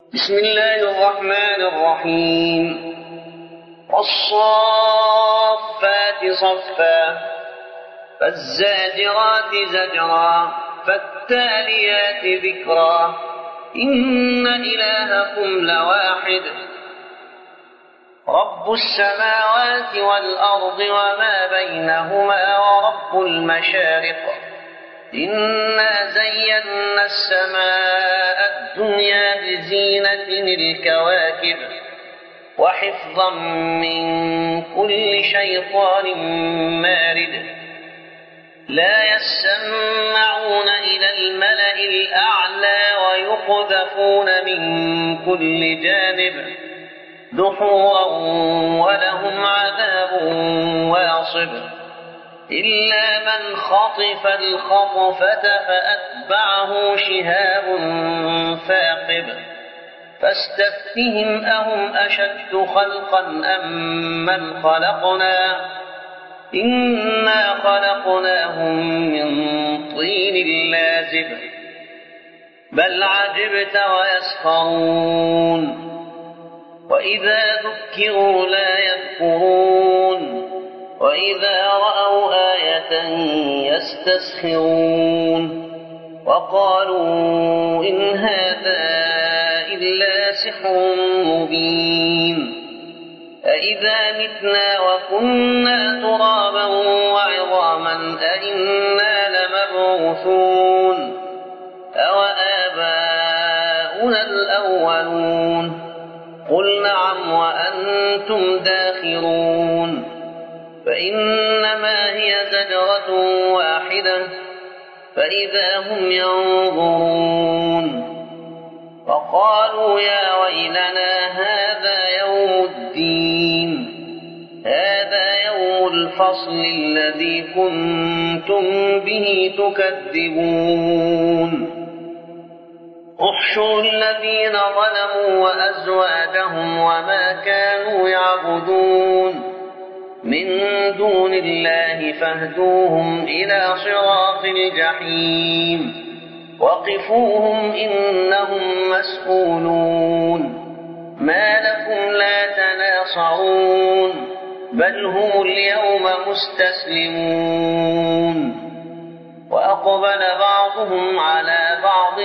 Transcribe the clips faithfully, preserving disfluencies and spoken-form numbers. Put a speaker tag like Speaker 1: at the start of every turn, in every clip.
Speaker 1: بسم الله الرحمن الرحيم والصافات صفا فالزاجرات زجرا فالتاليات ذكرا إن إلهكم لواحد رب السماوات والأرض وما بينهما ورب المشارق إنا زينا السماء الدنيا بزينة الكواكب وحفظا من كل شيطان مارد لا يسمعون إلى الملأ الأعلى ويقذفون من كل جانب دحورا ولهم عذاب واصب إلا من خطف الخطفة فأتبعه شهاب ثاقب فاستفتهم أهم أشد خلقا أم من خلقنا إنا خلقناهم من طين لازب بل عجبت ويسخرون وإذا ذكروا لا يذكرون وإذا رأوا آية يستسخرون وقالوا إن هذا إلا سحر مبين أإذا متنا وكنا ترابا وعظاما أإنا لمبعوثون أوآباؤنا الأولون قل نعم وأنتم داخرون فإنما هي زجرة واحدة فإذا هم ينظرون وقالوا يا ويلنا هذا يوم الدين هذا يوم الفصل الذي كنتم به تكذبون احشروا الذين ظلموا وأزواجهم وما كانوا يعبدون من دون الله فاهدوهم إلى صراط الجحيم وقفوهم إنهم مسؤولون ما لكم لا تناصرون بل هم اليوم مستسلمون وأقبل بعضهم على بعض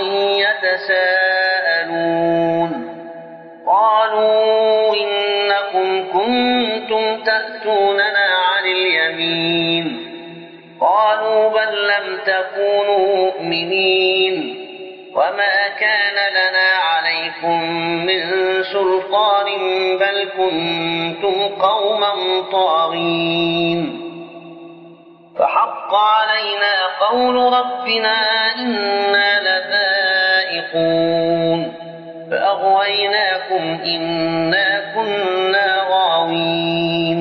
Speaker 1: يتساءلون قالوا إنكم كنتم تأتوننا عن اليمين قالوا بل لم تكونوا مؤمنين وما كان لنا عليكم من سلطان بل كنتم قوما طاغين فحق علينا قول ربنا إنا لذائقون فأغويناكم إنا كنا غاوين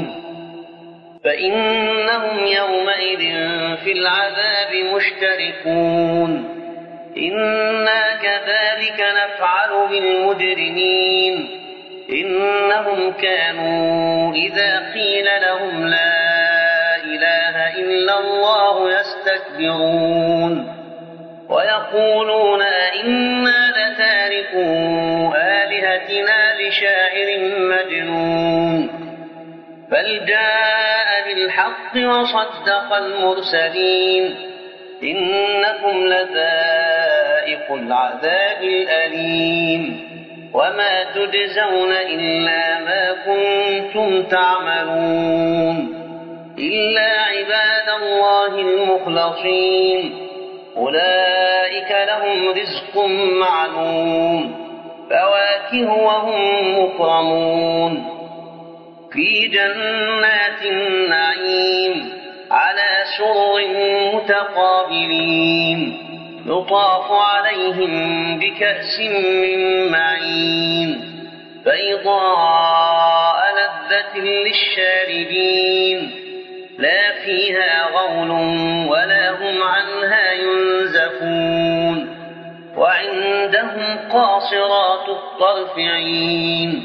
Speaker 1: فإنهم يومئذ في العذاب مشتركون إنا كذلك نفعل بالمجرمين إنهم كانوا إذا قيل لهم لا إله إلا الله يستكبرون ويقولون إنا لتاركو آلهتنا لشاعر مجنون بل جاء بالحق وصدق المرسلين إنكم لذائق العذاب الأليم وما تجزون إلا ما كنتم تعملون إلا عباد الله المخلصين أولئك لهم رزق معلوم فواكه وهم مكرمون في جنات النعيم على سرر متقابلين يطاف عليهم بكأس من معين بيضاء لذة للشاربين لا فيها غول ولا هم عنها ينزفون وعندهم قاصرات الطرف عين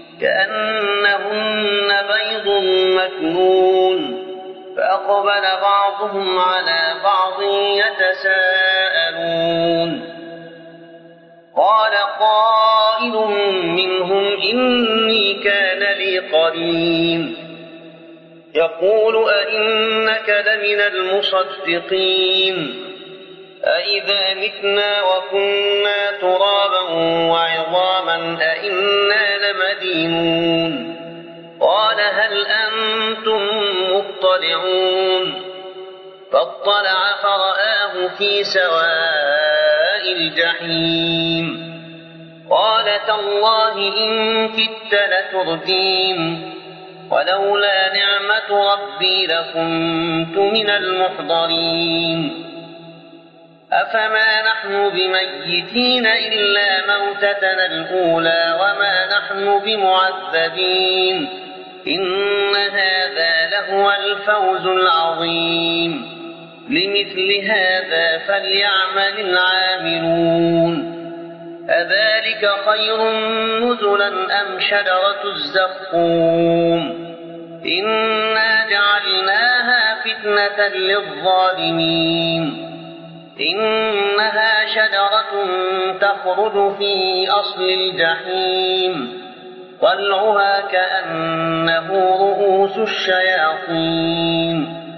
Speaker 1: كأنهن بيض مكنون فأقبل بعضهم على بعض يتساءلون قال قائل منهم إني كان لي قرين يقول أئنك لمن المصدقين أئذا متنا وكنا ترابا وعظاما أئنا لمدينون قال هل أنتم مطلعون فاطلع فرآه في سواء الجحيم قال تالله إن كدت لتردين ولولا نعمة ربي لكنت من المحضرين أفما نحن بميتين إلا موتتنا الأولى وما نحن بمعذبين إن هذا لهو الفوز العظيم لمثل هذا فليعمل العاملون أذلك خير نزلا أم شجرة الزقوم إنا جعلناها فتنة للظالمين إنها شجرة تخرج في أصل الجحيم طلعها كأنه رؤوس الشياطين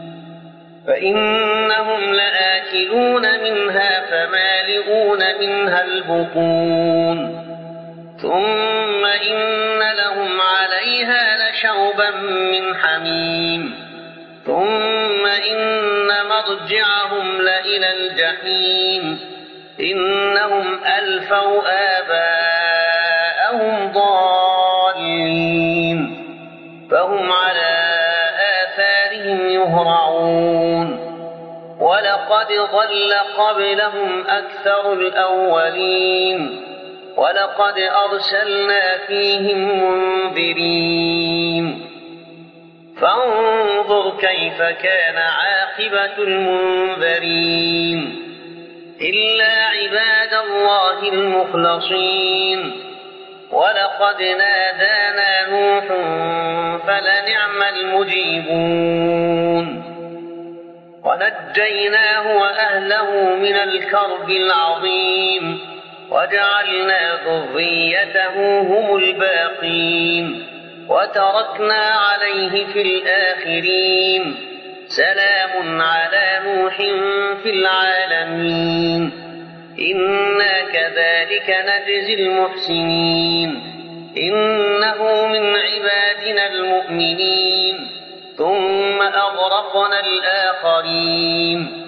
Speaker 1: فإنهم لآكلون منها فمالئون منها البطون ثم إن لهم عليها لشوبا من حميم ثم إن مرجعهم لإلى الجحيم إنهم ألفوا آباءهم ضالين فهم على آثارهم يهرعون ولقد ضل قبلهم أكثر الأولين ولقد أرسلنا فيهم منذرين فانظر كيف كان عاقبة المنذرين إلا عباد الله المخلصين ولقد نادانا نوح فلنعم المجيبون ونجيناه وأهله من الكرب العظيم وجعلنا ذريته هم الباقين وتركنا عليه في الآخرين سلام على نوح في العالمين إنا كذلك نجزي المحسنين إنه من عبادنا المؤمنين ثم أغرقنا الآخرين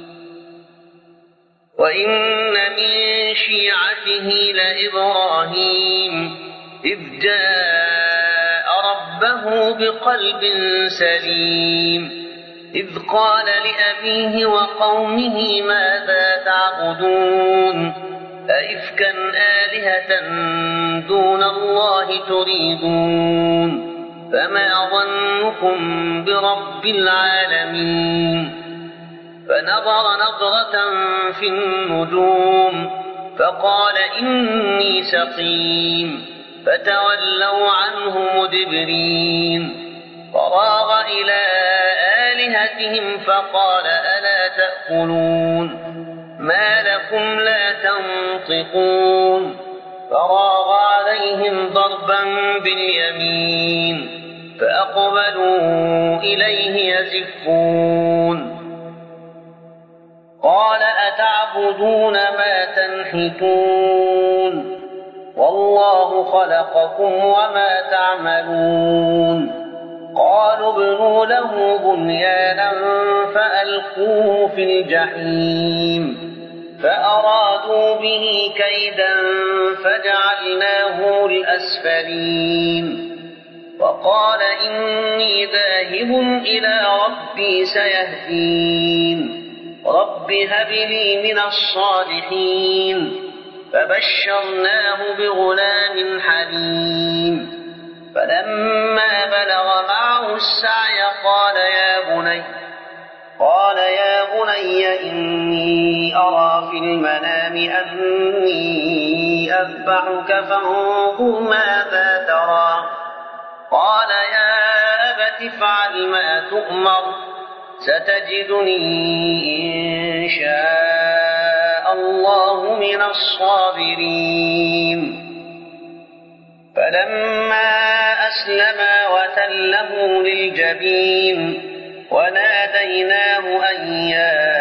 Speaker 1: وإن من شيعته لإبراهيم إذ جاء ربه بقلب سليم إذ قال لأبيه وقومه ماذا تعبدون أئفكا آلهة دون الله تريدون فما ظنكم برب العالمين فنظر نظرة في النجوم فقال إني سقيم فتولوا عنه مدبرين فراغ إلى آلهتهم فقال ألا تأكلون ما لكم لا تنطقون فراغ عليهم ضربا باليمين فأقبلوا إليه يزفون قال أتعبدون ما تنحتون والله خلقكم وما تعملون قالوا ابنوا له بنيانا فألقوه في الجحيم فأرادوا به كيدا فجعلناه الأسفلين وقال إني ذاهب إلى ربي سيهدين رب هب لي من الصالحين فبشرناه بغلام حليم فلما بلغ معه السعي قال يا بني قال يا بني إني أرى في المنام أني أذبحك فانظر ماذا ترى قال يا أبت افعل ما تؤمر ستجدني إن شاء الله الله من الصابرين. فلما أسلما وتله للجبين وناديناه أن يا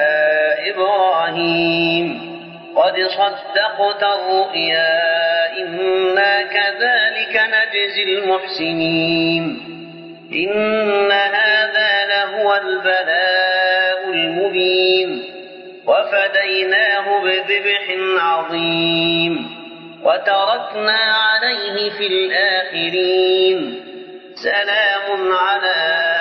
Speaker 1: إبراهيم قد صدقت الرؤيا إنا كذلك نجزي المحسنين إن هذا لهو البلاء المبين وفديناه بذبح عظيم وتركنا عليه في الآخرين سلام على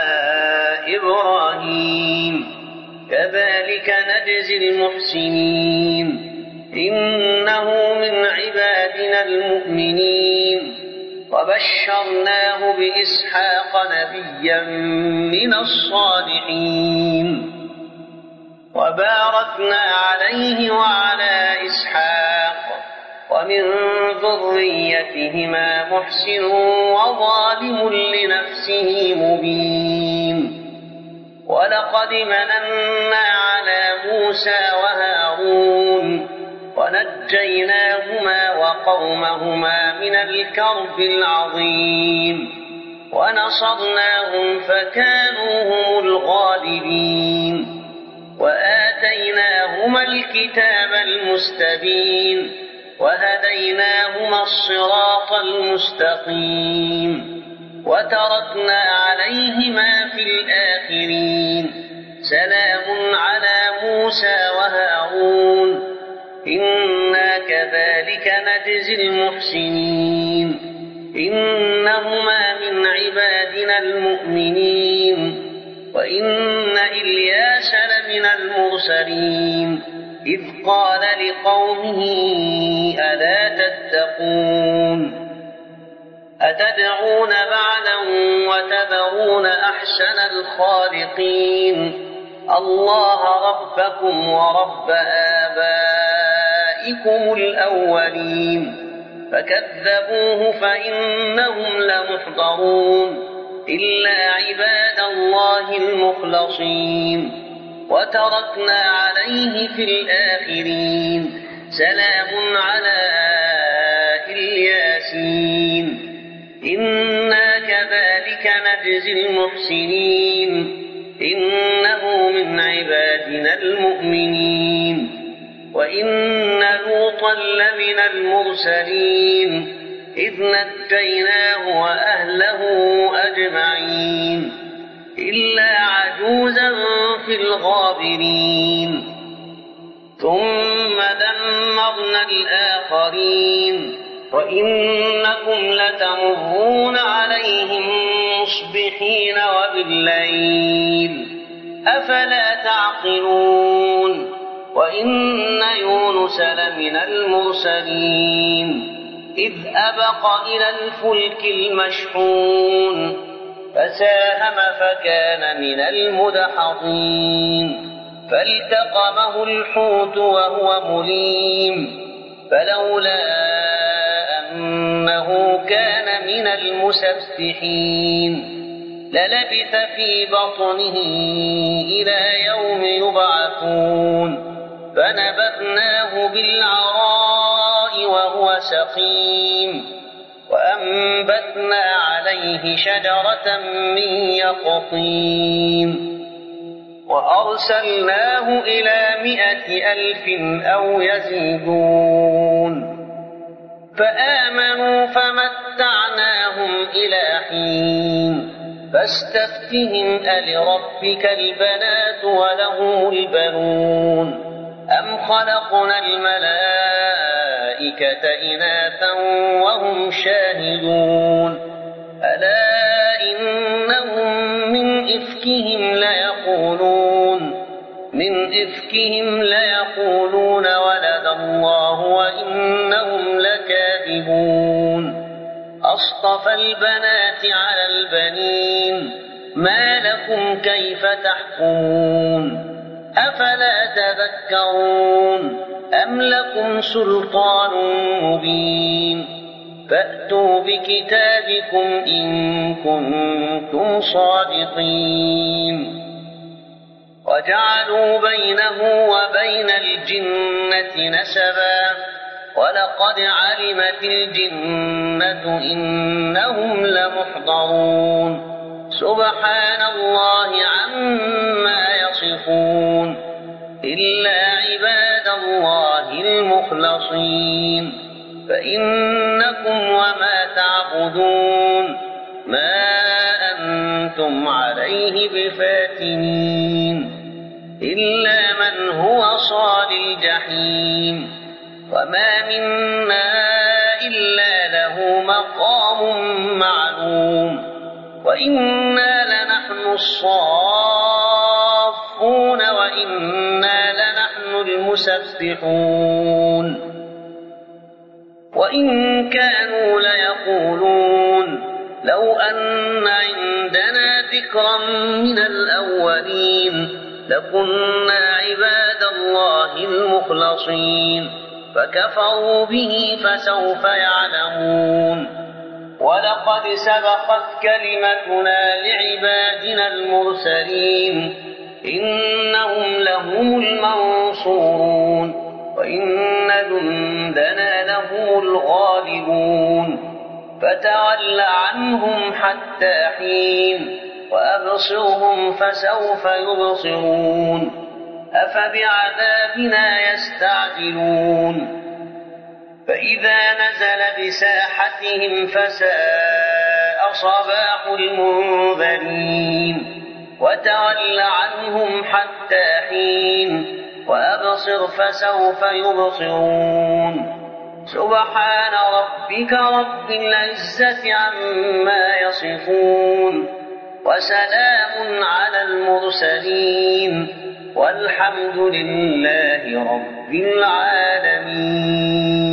Speaker 1: إبراهيم كذلك نجزي المحسنين إنه من عبادنا المؤمنين وبشرناه بإسحاق نبيا من الصالحين وباركنا عليه وعلى إسحاق ومن ذريتهما محسن وظالم لنفسه مبين ولقد مننا على موسى وهارون ونجيناهما وقومهما من الكرب العظيم ونصرناهم فكانوا هم الغالبين وآتيناهما الكتاب المستبين وهديناهما الصراط المستقيم وتركنا عليهما في الآخرين سلام على موسى وهارون إنا كذلك نجزي المحسنين إنهما من عبادنا المؤمنين وإن إلياس لمن المرسلين إذ قال لقومه ألا تتقون أتدعون بعلا وتذرون أحسن الخالقين الله ربكم ورب آبائكم الأولين فكذبوه فإنهم لمحضرون إلا عباد الله المخلصين وتركنا عليه في الآخرين سلام على الياسين إنا كذلك نجزي المحسنين إنه من عبادنا المؤمنين وإن لوطا لمن المرسلين إذ نجيناه وأهله أجمعين إلا عجوزا في الغابرين ثم دمرنا الآخرين وإنكم لتمرون عليهم مصبحين وبالليل أفلا تعقلون وإن يونس لمن المرسلين إذ أبق إلى الفلك المشحون فساهم فكان من المدحضين فالتقمه الحوت وهو مليم فلولا أنه كان من المسبحين للبث في بطنه إلى يوم يبعثون فنبذناه بالعراء وهو سقيم وأنبتنا عليه شجرة من يقطين وأرسلناه إلى مائة ألف أو يزيدون فآمنوا فمتعناهم إلى حين فاستفتهم ألربك البنات وله البنون أم خلقنا الملائكة إناثا وهم شاهدون ألا إنهم من إفكهم ليقولون من إفكهم ليقولون ولد الله وإنهم لكاذبون أصطفى البنات على البنين ما لكم كيف تحكمون أفلا تذكرون أم لكم سلطان مبين فأتوا بكتابكم إن كنتم صادقين وجعلوا بينه وبين الجنة نسبا ولقد علمت الجنة إنهم لمحضرون سبحان الله عما يصفون إلا عباد الله المخلصين فإنكم وما تعبدون ما أنتم عليه بفاتنين إلا من هو صال الجحيم وما منا إلا له مقام معلوم وإنا لنحن الصافون وإنا لنحن المسبحون وإن كانوا ليقولون لو أن عندنا ذكرا من الأولين لكنا عباد الله المخلصين فكفروا به فسوف يعلمون ولقد سبقت كلمتنا لعبادنا المرسلين إنهم لهم المنصورون وإن جندنا لهم الغالبون فتول عنهم حتى حين وأبصرهم فسوف يبصرون أفبعذابنا يستعجلون فإذا نزل بساحتهم فساء صباح المنذرين وتول عنهم حتى حين وأبصر فسوف يبصرون سبحان ربك رب العزة عما يصفون وسلام على المرسلين والحمد لله رب العالمين.